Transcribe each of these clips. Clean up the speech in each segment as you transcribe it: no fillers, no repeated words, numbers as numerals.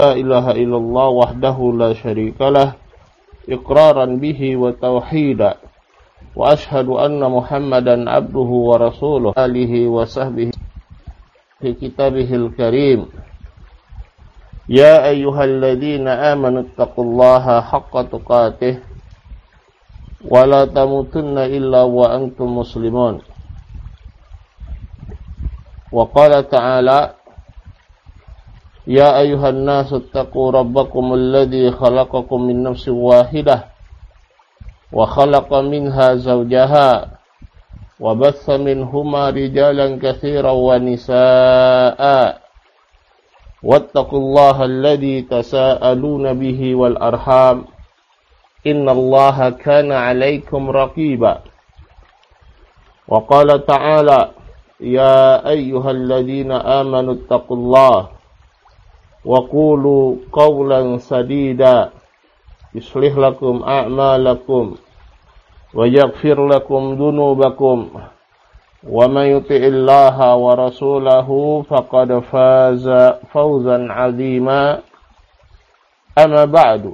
لا إله إلا الله وحده لا شريك له إقرارا به وتوحيدا وأشهد أن محمدا عبده ورسوله آله وصحبه في كتابه الكريم يا أيها الذين آمنوا اتقوا الله حق تقاته ولا تموتن إلا وأنتم مسلمون وقال تعالى يا أيها الناس اتقوا ربكم الذي خلقكم من نفس واحدة وخلق منها زوجها وبث منهما رجالا كثيرا ونساء واتقوا الله الذي تساءلون به والأرحام إن الله كان عليكم رقيبا وقال تعالى يا أيها الذين آمنوا اتقوا الله وقولوا قولا سديدا يصلح لكم أعمالكم ويغفر لكم ذنوبكم ومن يطع الله ورسوله فقد فاز فوزا عظيما أما بعد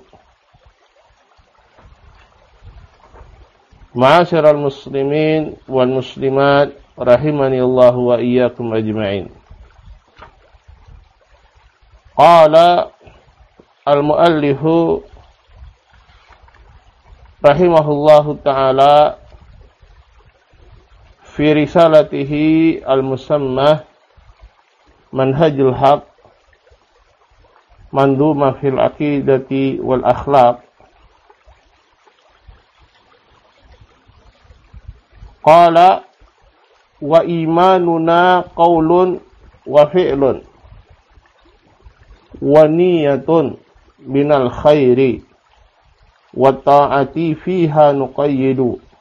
معاشر المسلمين والمسلمات رحمني الله وإياكم أجمعين. قال المؤلف رحمه الله تعالى في رسالته المسمى منهج الحق منظومة في العقيدة والأخلاق قال وإيماننا قول وفعل ونية من الخير والطاعة فيها نقيد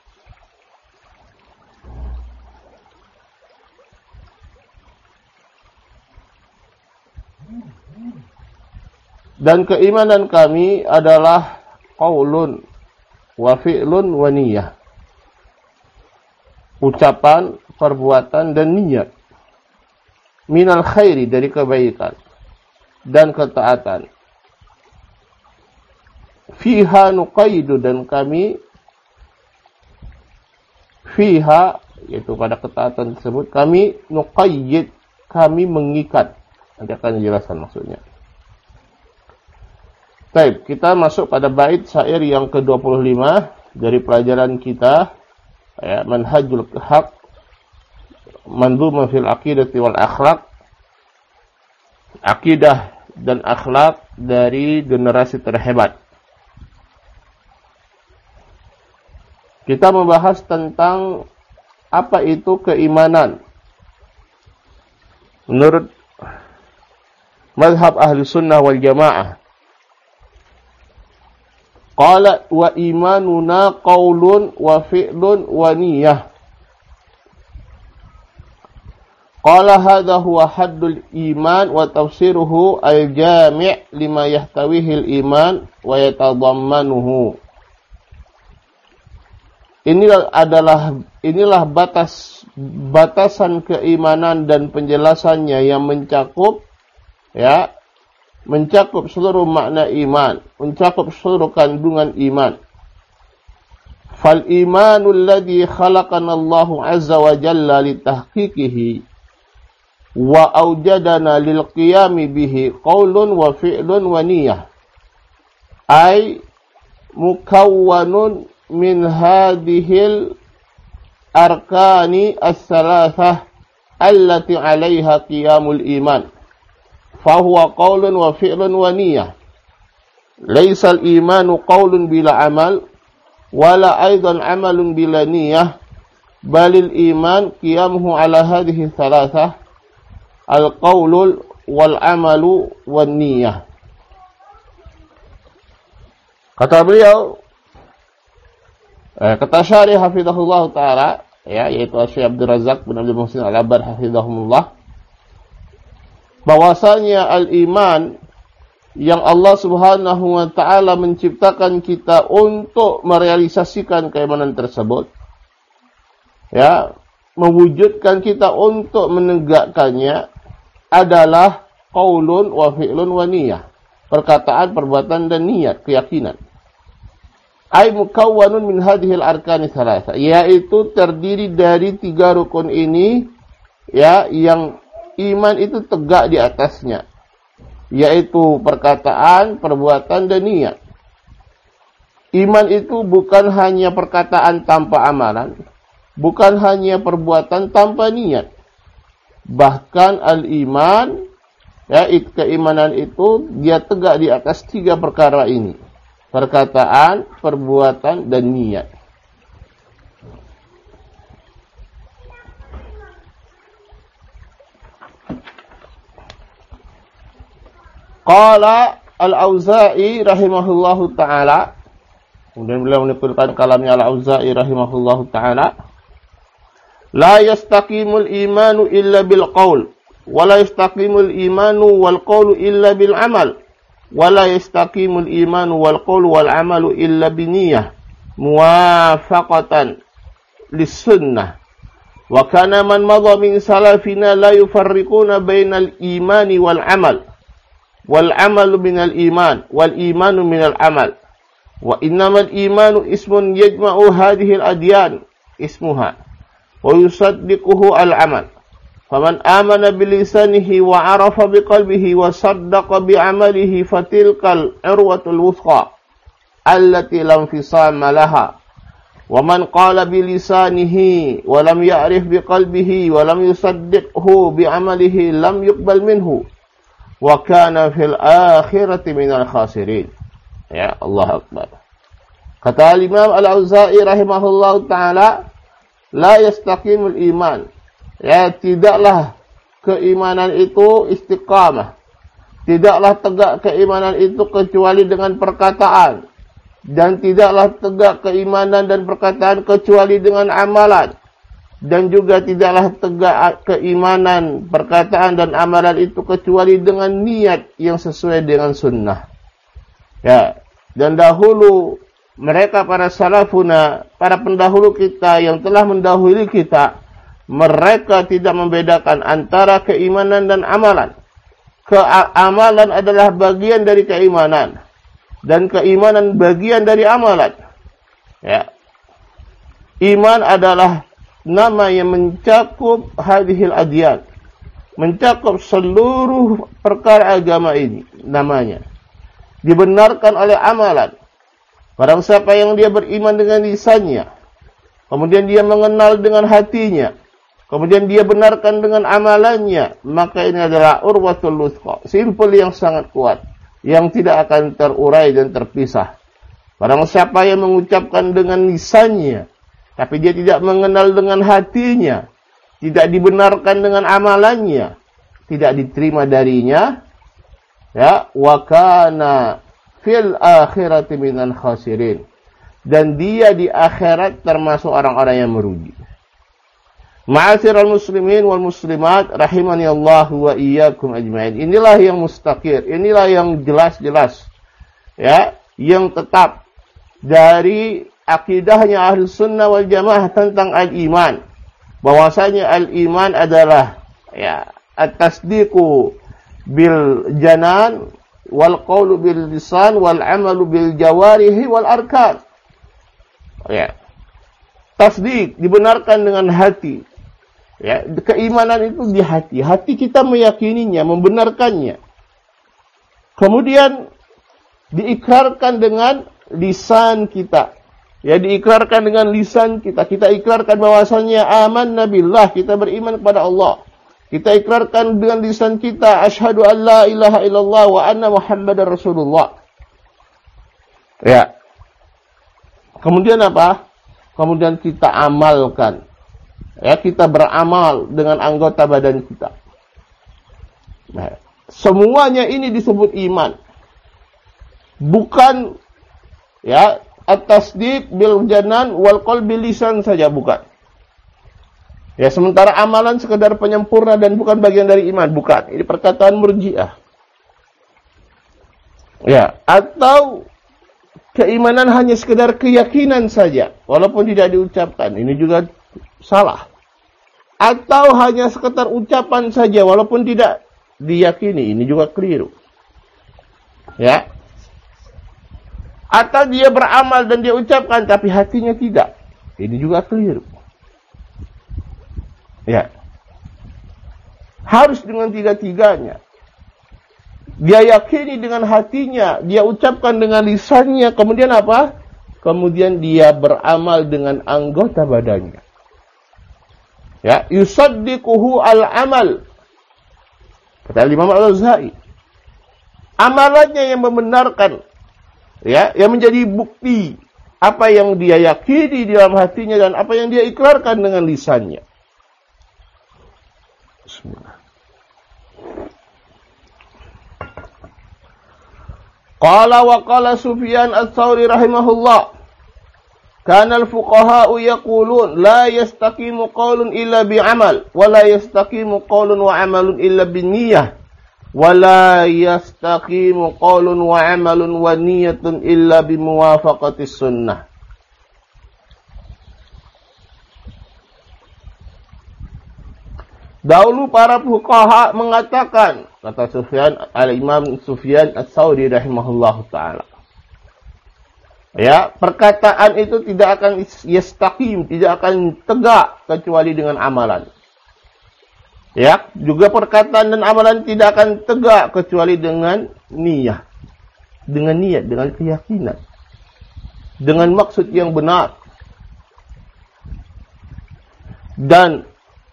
dan keimanan kami adalah qaulun wa fi'lun wa niyah, ucapan, perbuatan dan niat, minal khairi dari kebaikan dan ketaatan, fiha nuqayyidu dan kami fiha yaitu pada ketaatan tersebut kami nuqayyid kami mengikat. Nanti akan dijelaskan maksudnya. Baik, kita masuk pada bait syair yang ke-25 dari pelajaran kita ya, Manhajul Haq Manzumah fil Aqidati wal Akhlaq, akidah dan akhlak dari generasi terhebat. Kita membahas tentang apa itu keimanan menurut mazhab ahli sunnah wal jamaah. Qala wa imanuna qaulun wa fi'lun wa niyah. Qala hadha huwa haddul iman wa tafsiruhu al-jami' lima yahtawihi al-iman wa yatadammanuhu. Inilah batasan keimanan dan penjelasannya yang mencakup seluruh makna iman, mencakup seluruh kandungan iman. Fal imanul ladzi khalaqana Allahu azza wa jalla litahqiqihi wa aujadana lil qiyami bihi qaulun wa fi'lun wa niyyah ay mukawwanun min hadhil arkani as-salathah allati 'alaiha qiyamul iman fa huwa qaulun wa fi'lun wa niyyah laisa al-imanu qaulun bila amal wala aidan amalun bila niyyah balil iman qiyamuhu 'ala hadhihi thalathah al-qaulul wal amalu wan niyyah. Kata beliau, kata Syarih hafizahullah taala, yaitu Syekh Abdul Razak bin Abdul Muhsin Al-Abbad hafizahumullah, bahwasanya al-iman yang Allah Subhanahu wa taala menciptakan kita untuk merealisasikan keimanan tersebut, mewujudkan kita untuk menegakkannya adalah qaulun wa fi'lun wa niyyah. perkataan, perbuatan, dan niat, keyakinan. Ay mukawwanun min hadhil arkani thalatha, yaitu terdiri dari 3 rukun ini, ya, yang iman itu tegak di atasnya, yaitu perkataan, perbuatan, dan niat. Iman itu bukan hanya perkataan tanpa amalan, bukan hanya perbuatan tanpa niat. Bahkan al-iman, ya, keimanan itu dia tegak di atas 3 perkara ini. Perkataan, perbuatan, dan niat. Qala Al-Auza'i rahimahullahu ta'ala. Kemudian beliau menukilkan kalamnya Al-Auza'i rahimahullahu ta'ala. La yastaqimul imanu illa bil qaul. Wa la yastaqimul imanu wal qaulu illa bil amal. Wala yastaqimul imanu wal qawlu wal amalu illa biniyah muwafaqatan lis-sunnah. Wa kana man madha min salafina la yufarriquna bainal imani wal amal. Wal amalu minal iman wal imanu minal amal. Wa innamal imanu ismun yajma'u hadhihi al-adyan ismuha wa yusaddiquhu al-amal. Faman amana bilisanihi wa arafa biqalbihi wa saddaqa bi'amalihi fatilkal urwatul wuthqa allati lam fisama laha. Wa man qala bilisanihi wa lam ya'rif biqalbihi wa lam yusaddiqhu bi'amalihi lam yuqbal minhu wa kana fil akhirati minal khasirin. Ya Allah Akbar. Kata Imam Al-Auza'i rahimahullahu ta'ala, la yastaqimul iman. Ya, tidaklah keimanan itu istiqamah. Tidaklah tegak keimanan itu kecuali dengan perkataan. Dan tidaklah tegak keimanan dan perkataan kecuali dengan amalan. Dan juga tidaklah tegak keimanan, perkataan, dan amalan itu kecuali dengan niat yang sesuai dengan sunnah. Ya, dan dahulu mereka para salafuna, para pendahulu kita yang telah mendahului kita, mereka tidak membedakan antara keimanan dan amalan. Amalan adalah bagian dari keimanan, dan keimanan bagian dari amalan. Ya. Iman adalah nama yang mencakup hadhil adyan, mencakup seluruh perkara agama ini, namanya. Dibenarkan oleh amalan. Barang siapa yang dia beriman dengan lisannya, kemudian dia mengenal dengan hatinya, kemudian dia benarkan dengan amalannya, maka ini adalah urwatul wuthqa, simpul yang sangat kuat, yang tidak akan terurai dan terpisah. Barang siapa yang mengucapkan dengan lisannya, tapi dia tidak mengenal dengan hatinya, tidak dibenarkan dengan amalannya, tidak diterima darinya, ya, wa kana fil akhirati minal khasirin, dan dia di akhirat termasuk orang-orang yang merugi. Ma'asyiral muslimin wal muslimat rahimani Allah wa iyyakum ajmain. Inilah yang mustaqir, inilah yang jelas-jelas, ya, yang tetap dari akidahnya ahli sunnah wal jamaah tentang al-iman. Bahwasanya al-iman adalah, ya, at-tasdiqu bil janan wal qawlu bil lisan wal amalu bil jawarihi wal arkan. Ya. Tasdik dibenarkan dengan hati. Ya, keimanan itu di hati. Hati kita meyakininya, membenarkannya. Kemudian diikrarkan dengan lisan kita. Ya, diikrarkan dengan lisan kita. Kita ikrarkan bahwasanya amanna billah, kita beriman kepada Allah. Kita ikrarkan dengan lisan kita, asyhadu an la ilaha illallah wa anna muhammadar rasulullah. Ya. Kemudian apa? Kemudian kita amalkan. Ya, kita beramal dengan anggota badan kita. Nah, semuanya ini disebut iman. Bukan, ya, at-tasdiq bil janan wal qalbi lisan saja, bukan. Ya, sementara amalan sekedar penyempurna dan bukan bagian dari iman, bukan. Ini perkataan Murji'ah. Ya, atau keimanan hanya sekedar keyakinan saja, walaupun tidak diucapkan. Ini juga salah. Atau hanya sekedar ucapan saja, walaupun tidak diyakini. Ini juga keliru. Ya. Atau dia beramal dan dia ucapkan tapi hatinya tidak. Ini juga keliru. Ya. Harus dengan tiga-tiganya. Dia yakini dengan hatinya, dia ucapkan dengan lisannya, kemudian apa? Kemudian dia beramal dengan anggota badannya. Ya, yusaddiquhu al-amal. Kata Imam Al-Auza'i. Amalannya yang membenarkan, ya, yang menjadi bukti apa yang dia yakini di dalam hatinya dan apa yang dia ikrarkan dengan lisannya. Bismillah. Qala wa qala Sufyan ats-Tsauri rahimahullah. Kana al-fuqaha'u yaqulun la yastaqimu qawlun illa bi'amal wa la yastaqimu qawlun wa 'amalun illa binniyah wa la yastaqimu qawlun wa 'amalun wa niyyatun illa bimuwafaqatis sunnah. Dahulu para fuqaha mengatakan, kata Al-Imam Sufyan ats-Tsauri rahimahullahu ta'ala. Ya, perkataan itu tidak akan yastaqim, tidak akan tegak kecuali dengan amalan. Ya, juga perkataan dan amalan tidak akan tegak kecuali dengan niat. Dengan niat, dengan keyakinan. Dengan maksud yang benar. Dan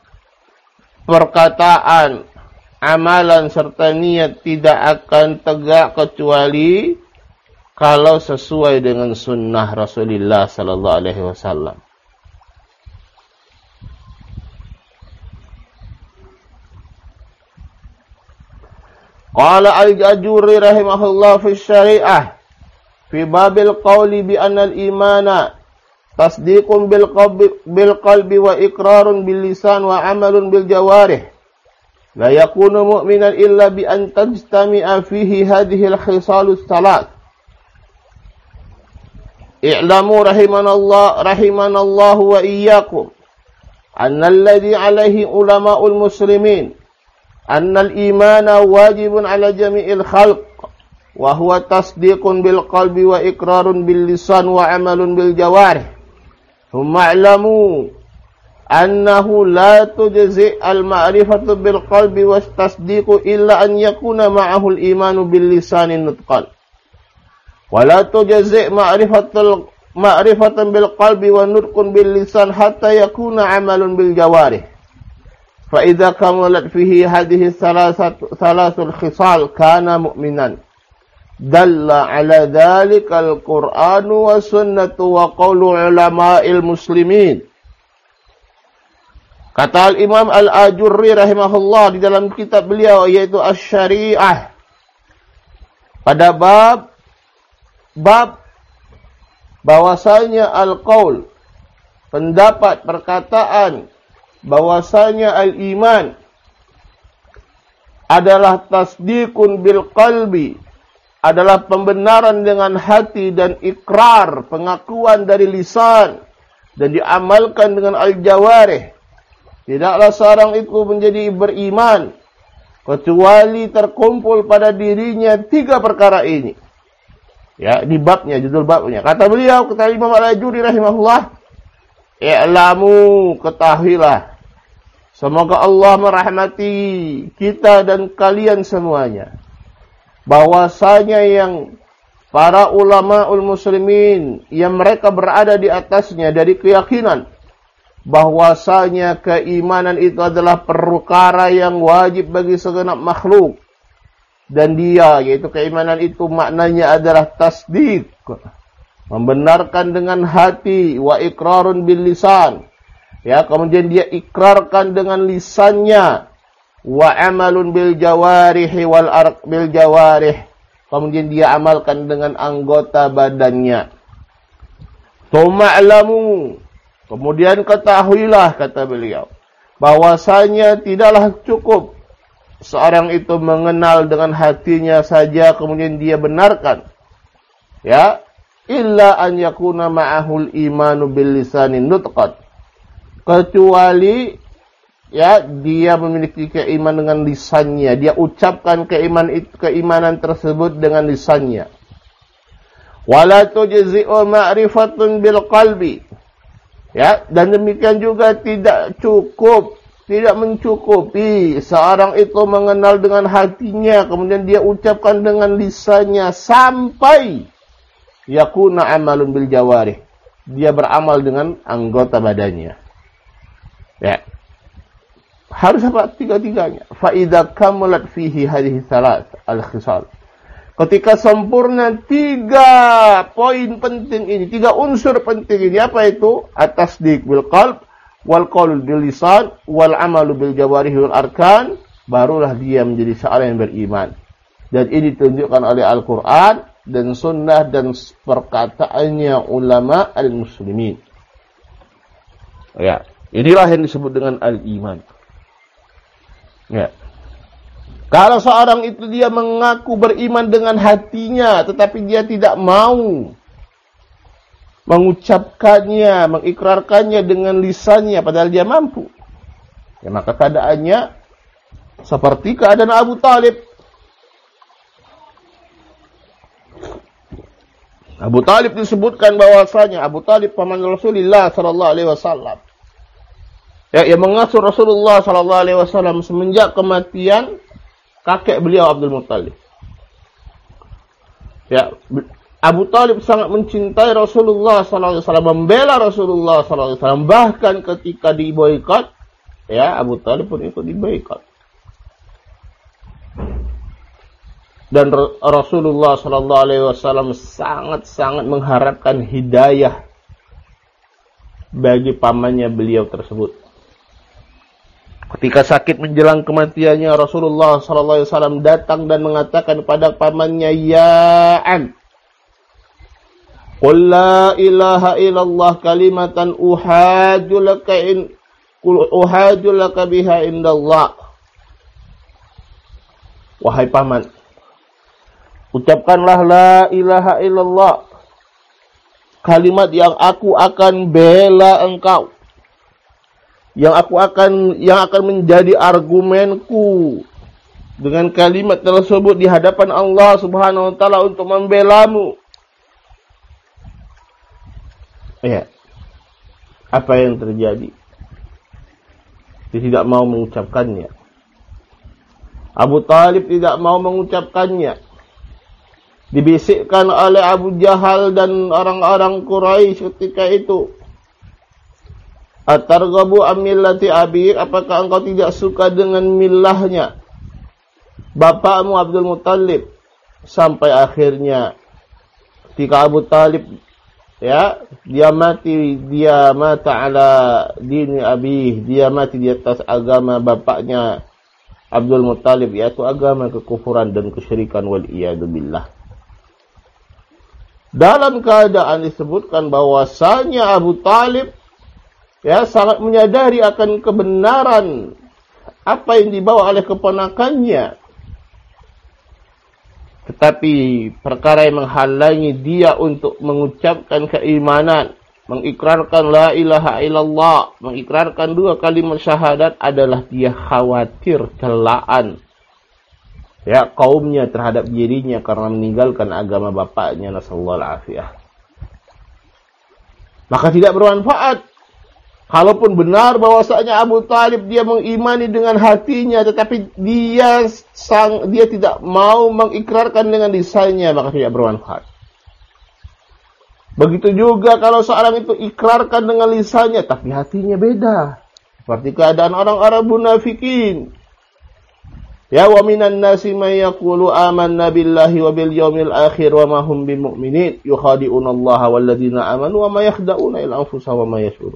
perkataan, amalan serta niat tidak akan tegak kecuali kalau sesuai dengan sunnah Rasulullah sallallahu alaihi wasallam. Qala al-Ajurri rahimahullah fi syariah fi babil qawli bi anna al-imana tasdiqun bil qalbi wa iqrarun bil lisan wa amalun bil jawarih. La yakunu mu'minan illa bi an tajtami'a fihi hadhihi al-khisalus salat. I'lamu rahimanallahu wa iyyakum anna alladhi alayhi ulama'ul muslimin anna al-imana wajibun ala jami'il khalq wa huwa tasdiqun bil qalbi wa iqrarun bil lisan wa amalun bil jawarih. Thumma i'lamu annahu la tujzi' al-ma'rifatu bil qalbi was tasdiqu illa an yakuna ma'ahu al-imanu bil lisani nutqan. Wa la tujzi' ma'rifatan bil qalbi wa nutqun bil lisan hatta yakuna 'amalun bil jawarih. Fa idza kamalat fihi hadhihi thalathul khisal kana mu'minan. Dalla ala dhalika al-Qur'anu wa sunnatu wa qawlu ulama'il muslimin. Kata Al-Imam Al-Ajurri rahimahullah di dalam kitab beliau yaitu Asy-Syariah. Pada bab bahwasanya al-qaul, pendapat, perkataan, bahwasanya al-iman adalah tasdiqun bil qalbi, adalah pembenaran dengan hati dan ikrar, pengakuan dari lisan dan diamalkan dengan al-jawarih. Tidaklah seorang itu menjadi beriman kecuali terkumpul pada dirinya tiga perkara ini. Ya, di babnya, judul babnya. Kata beliau, kata Imam Al-Ajurri rahimahullah, i'lamu, ketahuilah. Semoga Allah merahmati kita dan kalian semuanya. Bahwasanya yang para ulamaul muslimin yang mereka berada di atasnya dari keyakinan bahwasanya keimanan itu adalah perkara yang wajib bagi segenap makhluk. Dan dia, yaitu keimanan itu maknanya adalah tasdik, membenarkan dengan hati, wa iqrarun bil lisan. Ya, kemudian dia ikrarkan dengan lisannya, wa amalun bil jawarihi wal arq bil jawarih. Kemudian dia amalkan dengan anggota badannya. Tuma'lamu, kemudian ketahuilah, kata beliau, bahwasanya tidaklah cukup seorang itu mengenal dengan hatinya saja kemudian dia benarkan. Ya, illa an yakuna ma'ahul imanu bil lisani nutqan. Kecuali ya, dia memiliki keimanan dengan lisannya, dia ucapkan keimanan tersebut dengan lisannya. Wala tujzi'u ma'rifatun bil qalbi. Ya, dan demikian juga tidak mencukupi seorang itu mengenal dengan hatinya, kemudian dia ucapkan dengan lisannya sampai yakuna amalun bil jawarih. Dia beramal dengan anggota badannya. Ya. Harus apa? Tiga-tiganya. Fa idza kamalat fihi hadhihi thalath al-khisal. Ketika sempurna 3 poin penting ini, 3 unsur penting ini, apa itu? At-tasdiq bil qalb, wal qaul bil lisan, wal amalu bil jawarih wal arkan, barulah dia menjadi seorang yang beriman. Dan ini ditunjukkan oleh Al-Qur'an dan sunnah dan perkataannya ulama al-muslimin. Ya, inilah yang disebut dengan al-iman. Ya. Kalau seorang itu dia mengaku beriman dengan hatinya, tetapi dia tidak mau mengucapkannya, mengikrarkannya dengan lisannya, padahal dia mampu, ya, maka keadaannya seperti keadaan Abu Talib. Abu Talib disebutkan bahwasanya Abu Talib paman Rasulullah sallallahu alaihi wasallam. Ya, yang mengasuh Rasulullah sallallahu alaihi wasallam semenjak kematian kakek beliau Abdul Muttalib. Ya, Abu Talib sangat mencintai Rasulullah sallallahu alaihi wasallam, membela Rasulullah sallallahu alaihi wasallam, bahkan ketika diboikot, ya, Abu Talib pun ikut diboikot. Dan Rasulullah sallallahu alaihi wasallam sangat-sangat mengharapkan hidayah bagi pamannya beliau tersebut. Ketika sakit menjelang kematiannya, Rasulullah sallallahu alaihi wasallam datang dan mengatakan kepada pamannya, "Ya am, qul la ilaha illallah kalimatan uhajju laka biha indallah." Wahai paman, ucapkanlah la ilaha illallah, kalimat yang aku akan bela engkau, yang akan menjadi argumenku dengan kalimat tersebut di hadapan Allah Subhanahu wa taala untuk membelamu. Ya. Apa yang terjadi? Dia tidak mau mengucapkannya. Abu Talib tidak mau mengucapkannya. Dibisikkan oleh Abu Jahal dan orang-orang Quraisy ketika itu. At-targhabu am millati abik, apakah engkau tidak suka dengan millahnya bapakmu Abdul Muttalib? Sampai akhirnya ketika Abu Talib, ya, dia mata ala dini abih, dia mati di atas agama bapaknya Abdul Muttalib, yaitu agama kekufuran dan kesyirikan, wal iyadu billah. Dalam keadaan disebutkan bahwasanya Abu Talib, ya, sangat menyadari akan kebenaran apa yang dibawa oleh keponakannya. Tetapi perkara yang menghalangi dia untuk mengucapkan keimanan, mengikrarkan la ilaha illallah, mengikrarkan 2 kalimat syahadat adalah dia khawatir celaan, ya, kaumnya terhadap dirinya karena meninggalkan agama bapaknya, nasallallahu alafiyah. Maka tidak bermanfaat. Kalaupun benar bahwasanya Abu Talib dia mengimani dengan hatinya, tetapi dia tidak mau mengikrarkan dengan lisannya, maka tidak bermanfaat. Begitu juga kalau seorang itu ikrarkan dengan lisannya, tapi hatinya beda. Seperti keadaan orang-orang munafikin. Ya, wa minan nasi may yaqulu amanna billahi wa bil yaumil akhir wa ma hum bimu'minin yukhadi'una Allah wal ladzina amanu wa ma yakhda'una illa anfusahum wa ma yash'urun.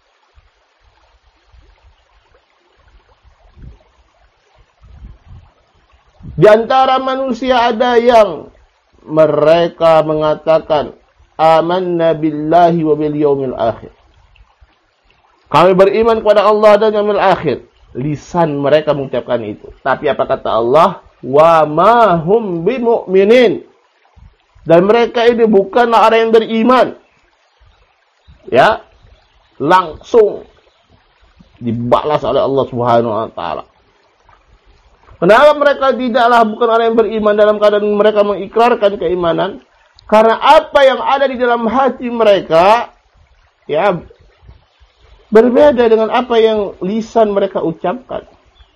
Di antara manusia ada yang mereka mengatakan amanna billahi wa bil yaumil akhir. Kami beriman kepada Allah dan yaumil akhir. Lisan mereka mengucapkan itu. Tapi apa kata Allah? Wa ma hum bimu'minin. Dan mereka ini bukanlah orang yang beriman. Ya. Langsung dibalas oleh Allah Subhanahu wa taala. Kenapa mereka tidaklah bukan orang yang beriman dalam keadaan mereka mengikrarkan keimanan? Karena apa yang ada di dalam hati mereka ya berbeda dengan apa yang lisan mereka ucapkan.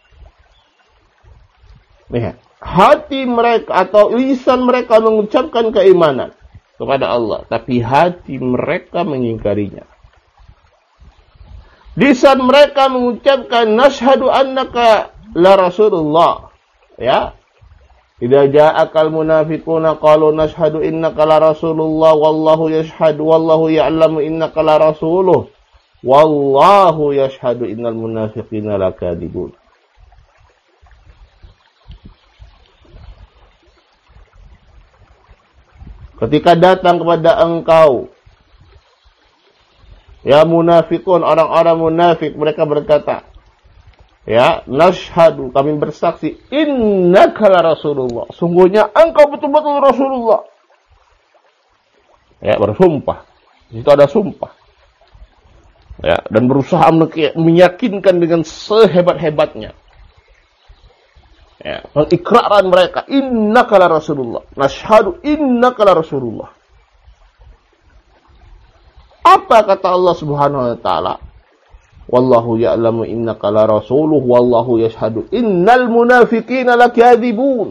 Lihat, hati mereka atau lisan mereka mengucapkan keimanan kepada Allah, tapi hati mereka mengingkarinya. Lisan mereka mengucapkan nashhadu annaka la Rasulullah. Ya. Idza ja'akal munafiquna qalu nashhadu innaka la Rasulullah wallahu yashhadu wallahu ya'lamu innaka la rasuluh. Wallahu yashhadu innal munafiqina lakadzibun. Ketika datang kepada engkau ya munafikun, orang-orang munafik, mereka berkata, ya, nashhadu, kami bersaksi, innaka la Rasulullah. Sungguhnya engkau betul-betul Rasulullah. Ya, bersumpah. Di situ ada sumpah. Ya, dan berusaha meyakinkan dengan sehebat-hebatnya. Ya, pengikraran mereka, innaka la Rasulullah. Nashhadu innaka la Rasulullah. Apa kata Allah Subhanahu wa taala? Wallahu ya'lamu innaka la rasuluh wallahu yashhadu innal munafiqina lakadzibun.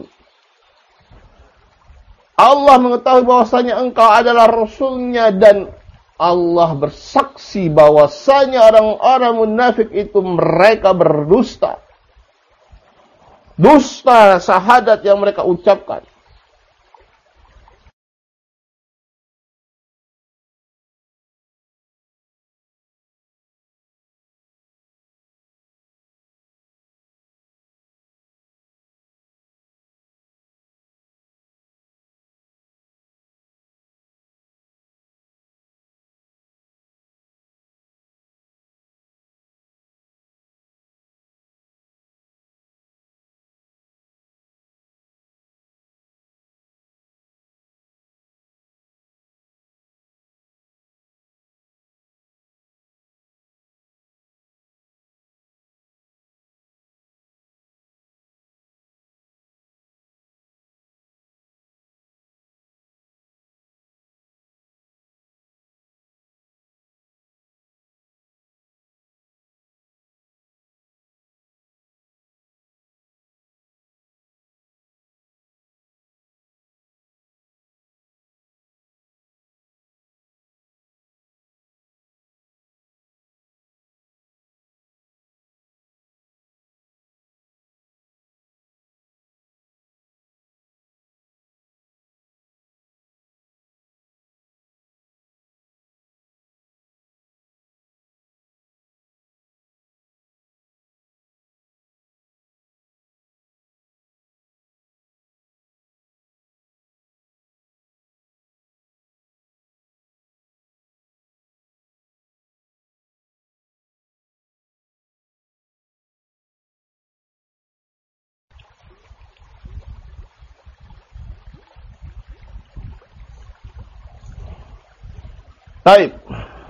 Allah mengetahui bahwasanya engkau adalah rasulnya dan Allah bersaksi bahwasanya orang-orang munafik itu mereka berdusta. Dusta syahadat yang mereka ucapkan. Baik.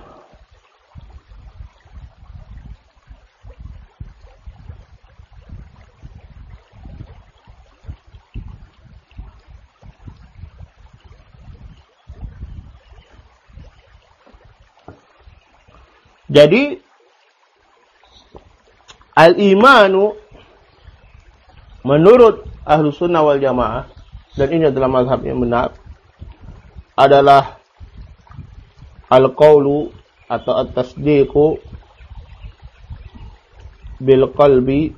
Jadi al-imanu menurut ahlu sunnah wal jamaah, dan ini adalah mazhab yang benar, adalah al-qawlu atau at-tasdiqu bil qalbi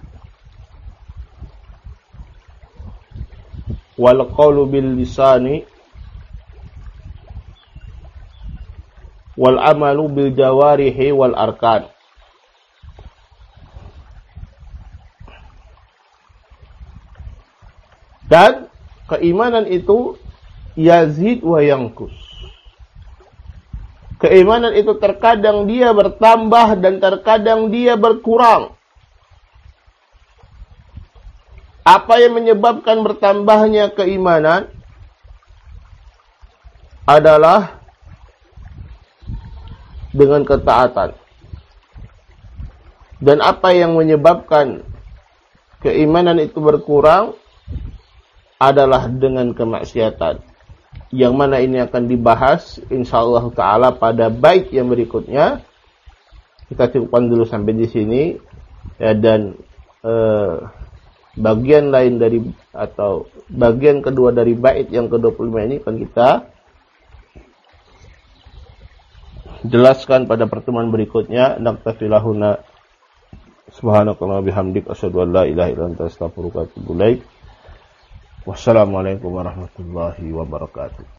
wal qawlu bil lisani wal amalu bil jawarihi wal arkan. Dan keimanan itu yazid wa yanqus. Keimanan itu terkadang dia bertambah dan terkadang dia berkurang. Apa yang menyebabkan bertambahnya keimanan adalah dengan ketaatan. Dan apa yang menyebabkan keimanan itu berkurang adalah dengan kemaksiatan. Yang mana ini akan dibahas insyaallah taala pada bait yang berikutnya. Kita cukupkan dulu sampai di sini ya, dan bagian lain dari atau bagian kedua dari bait yang ke-25 ini akan kita jelaskan pada pertemuan berikutnya. Naktafilahuna subhanakallah bihamdik asyhadu an la ilaha illa anta astaghfiruka wa atubu ilaik. Wassalamualaikum warahmatullahi wabarakatuh.